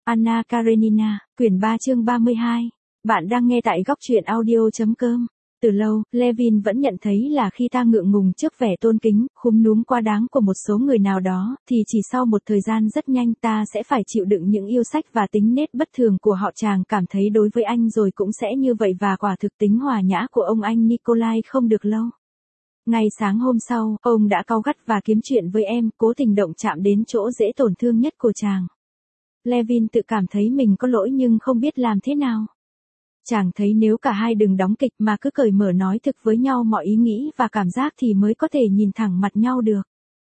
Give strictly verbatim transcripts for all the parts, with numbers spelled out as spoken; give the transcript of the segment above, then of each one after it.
Anna Karenina, quyển ba chương ba mươi hai. Bạn đang nghe tại góc truyện audio.com. Từ lâu, Levin vẫn nhận thấy là khi ta ngượng ngùng trước vẻ tôn kính, khúm núm quá đáng của một số người nào đó, thì chỉ sau một thời gian rất nhanh ta sẽ phải chịu đựng những yêu sách và tính nết bất thường của họ. Chàng cảm thấy đối với anh rồi cũng sẽ như vậy, và quả thực tính hòa nhã của ông anh Nikolai không được lâu. Ngay sáng hôm sau, ông đã cáu gắt và kiếm chuyện với em, cố tình động chạm đến chỗ dễ tổn thương nhất của chàng. Levin tự cảm thấy mình có lỗi nhưng không biết làm thế nào. Chàng thấy nếu cả hai đừng đóng kịch mà cứ cởi mở nói thực với nhau mọi ý nghĩ và cảm giác thì mới có thể nhìn thẳng mặt nhau được.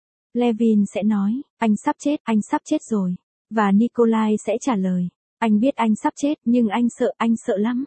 Levin sẽ nói, anh sắp chết, anh sắp chết rồi. Và Nikolai sẽ trả lời, anh biết anh sắp chết nhưng anh sợ, anh sợ lắm.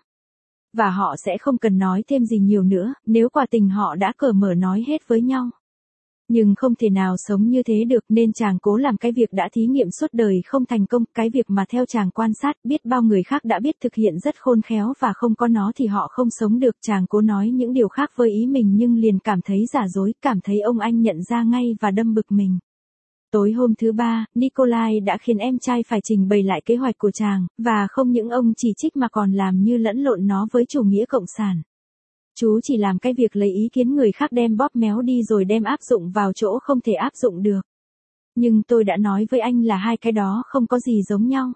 Và họ sẽ không cần nói thêm gì nhiều nữa, nếu quả tình họ đã cởi mở nói hết với nhau. Nhưng không thể nào sống như thế được, nên chàng cố làm cái việc đã thí nghiệm suốt đời không thành công, cái việc mà theo chàng quan sát biết bao người khác đã biết thực hiện rất khôn khéo và không có nó thì họ không sống được. Chàng cố nói những điều khác với ý mình nhưng liền cảm thấy giả dối, cảm thấy ông anh nhận ra ngay và đâm bực mình. Tối hôm thứ ba, Nikolai đã khiến em trai phải trình bày lại kế hoạch của chàng, và không những ông chỉ trích mà còn làm như lẫn lộn nó với chủ nghĩa cộng sản. Chú chỉ làm cái việc lấy ý kiến người khác đem bóp méo đi rồi đem áp dụng vào chỗ không thể áp dụng được. Nhưng tôi đã nói với anh là hai cái đó không có gì giống nhau.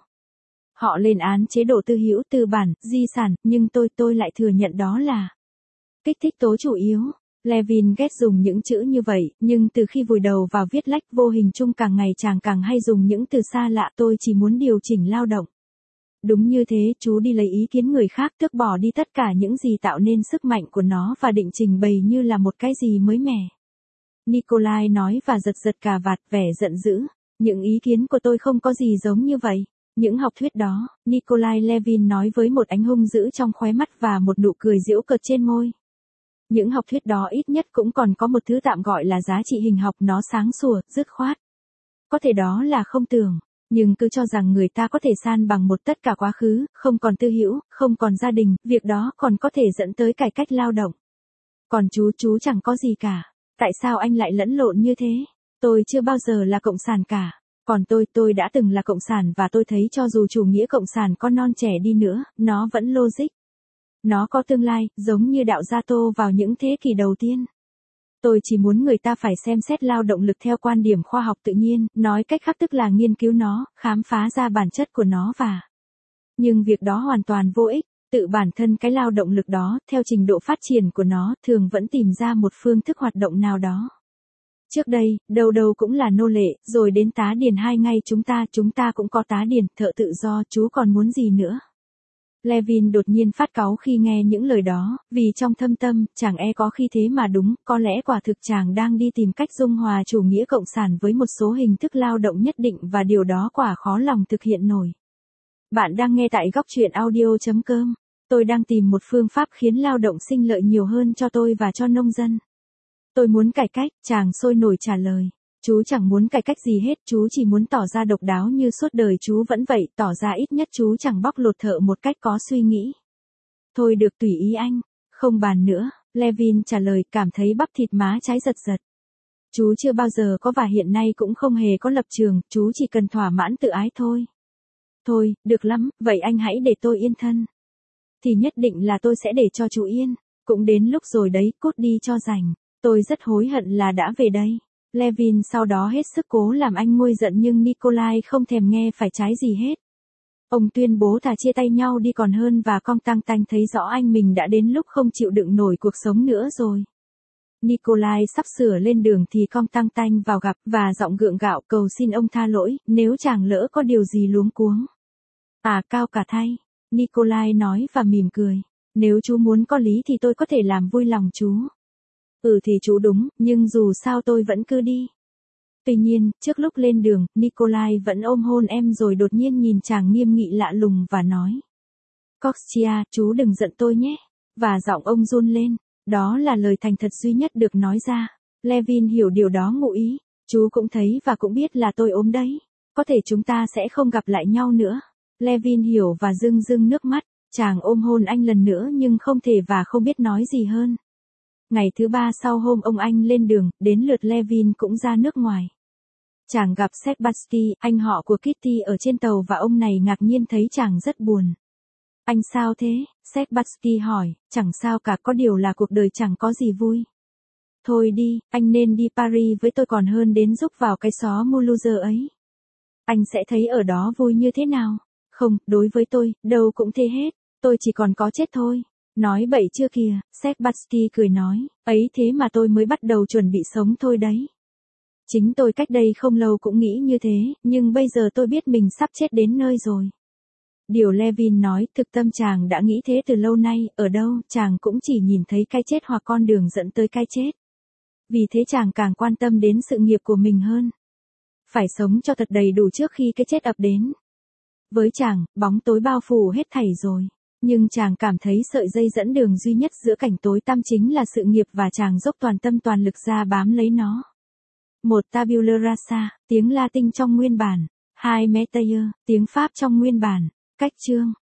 Họ lên án chế độ tư hữu, tư bản, di sản, nhưng tôi tôi lại thừa nhận đó là kích thích tố chủ yếu. Levin ghét dùng những chữ như vậy, nhưng từ khi vùi đầu vào viết lách vô hình chung càng ngày chàng càng hay dùng những từ xa lạ. Tôi chỉ muốn điều chỉnh lao động. Đúng như thế, chú đi lấy ý kiến người khác, tước bỏ đi tất cả những gì tạo nên sức mạnh của nó và định trình bày như là một cái gì mới mẻ. Nikolai nói và giật giật cà vạt, vẻ giận dữ. Những ý kiến của tôi không có gì giống như vậy. Những học thuyết đó, Nikolai Levin nói với một ánh hung dữ trong khóe mắt và một nụ cười giễu cợt trên môi. Những học thuyết đó ít nhất cũng còn có một thứ tạm gọi là giá trị hình học, nó sáng sủa, dứt khoát. Có thể đó là không tưởng. Nhưng cứ cho rằng người ta có thể san bằng một tất cả quá khứ, không còn tư hữu, không còn gia đình, việc đó còn có thể dẫn tới cải cách lao động. Còn chú, chú chẳng có gì cả. Tại sao anh lại lẫn lộn như thế? Tôi chưa bao giờ là cộng sản cả. Còn tôi, tôi đã từng là cộng sản và tôi thấy cho dù chủ nghĩa cộng sản có non trẻ đi nữa, nó vẫn logic. Nó có tương lai, giống như đạo Gia Tô vào những thế kỷ đầu tiên. Tôi chỉ muốn người ta phải xem xét lao động lực theo quan điểm khoa học tự nhiên, nói cách khác tức là nghiên cứu nó, khám phá ra bản chất của nó và... Nhưng việc đó hoàn toàn vô ích, tự bản thân cái lao động lực đó, theo trình độ phát triển của nó, thường vẫn tìm ra một phương thức hoạt động nào đó. Trước đây, đâu đâu cũng là nô lệ, rồi đến tá điền hai ngay chúng ta, chúng ta cũng có tá điền, thợ tự do, chú còn muốn gì nữa? Levin đột nhiên phát cáu khi nghe những lời đó, vì trong thâm tâm, chàng e có khi thế mà đúng, có lẽ quả thực chàng đang đi tìm cách dung hòa chủ nghĩa cộng sản với một số hình thức lao động nhất định và điều đó quả khó lòng thực hiện nổi. Bạn đang nghe tại góc truyện audio.com. Tôi đang tìm một phương pháp khiến lao động sinh lợi nhiều hơn cho tôi và cho nông dân. Tôi muốn cải cách, chàng sôi nổi trả lời. Chú chẳng muốn cải cách gì hết, chú chỉ muốn tỏ ra độc đáo như suốt đời chú vẫn vậy, tỏ ra ít nhất chú chẳng bóc lột thợ một cách có suy nghĩ. Thôi được, tùy ý anh, không bàn nữa, Levin trả lời, cảm thấy bắp thịt má trái giật giật. Chú chưa bao giờ có và hiện nay cũng không hề có lập trường, chú chỉ cần thỏa mãn tự ái thôi. Thôi, được lắm, vậy anh hãy để tôi yên thân. Thì nhất định là tôi sẽ để cho chú yên, cũng đến lúc rồi đấy, cút đi cho rảnh, tôi rất hối hận là đã về đây. Levin sau đó hết sức cố làm anh nguôi giận nhưng Nikolai không thèm nghe phải trái gì hết. Ông tuyên bố thà chia tay nhau đi còn hơn và Con Tăng Tanh thấy rõ anh mình đã đến lúc không chịu đựng nổi cuộc sống nữa rồi. Nikolai sắp sửa lên đường thì Con Tăng Tanh vào gặp và giọng gượng gạo cầu xin ông tha lỗi nếu chàng lỡ có điều gì luống cuống. À cao cả thay, Nikolai nói và mỉm cười. Nếu chú muốn có lý thì tôi có thể làm vui lòng chú. Ừ thì chú đúng, nhưng dù sao tôi vẫn cứ đi. Tuy nhiên, trước lúc lên đường, Nikolai vẫn ôm hôn em rồi đột nhiên nhìn chàng nghiêm nghị lạ lùng và nói. Kostya, chú đừng giận tôi nhé. Và giọng ông run lên. Đó là lời thành thật duy nhất được nói ra. Levin hiểu điều đó ngụ ý. Chú cũng thấy và cũng biết là tôi ốm đấy. Có thể chúng ta sẽ không gặp lại nhau nữa. Levin hiểu và rưng rưng nước mắt. Chàng ôm hôn anh lần nữa nhưng không thể và không biết nói gì hơn. Ngày thứ ba sau hôm ông anh lên đường, đến lượt Levin cũng ra nước ngoài. Chàng gặp Sebastian, anh họ của Kitty ở trên tàu và ông này ngạc nhiên thấy chàng rất buồn. Anh sao thế? Sebastian hỏi, chẳng sao cả, có điều là cuộc đời chẳng có gì vui. Thôi đi, anh nên đi Paris với tôi còn hơn đến giúp vào cái xó Mulhouse ấy. Anh sẽ thấy ở đó vui như thế nào? Không, đối với tôi, đâu cũng thế hết, tôi chỉ còn có chết thôi. Nói bậy chưa kìa, Sebastian cười nói, ấy thế mà tôi mới bắt đầu chuẩn bị sống thôi đấy. Chính tôi cách đây không lâu cũng nghĩ như thế, nhưng bây giờ tôi biết mình sắp chết đến nơi rồi. Điều Levin nói, thực tâm chàng đã nghĩ thế từ lâu nay, ở đâu, chàng cũng chỉ nhìn thấy cái chết hoặc con đường dẫn tới cái chết. Vì thế chàng càng quan tâm đến sự nghiệp của mình hơn. Phải sống cho thật đầy đủ trước khi cái chết ập đến. Với chàng, bóng tối bao phủ hết thảy rồi. Nhưng chàng cảm thấy sợi dây dẫn đường duy nhất giữa cảnh tối tăm chính là sự nghiệp và chàng dốc toàn tâm toàn lực ra bám lấy nó. Một tabula rasa, tiếng Latin trong nguyên bản. Hai metayer, tiếng Pháp trong nguyên bản. Cách chương.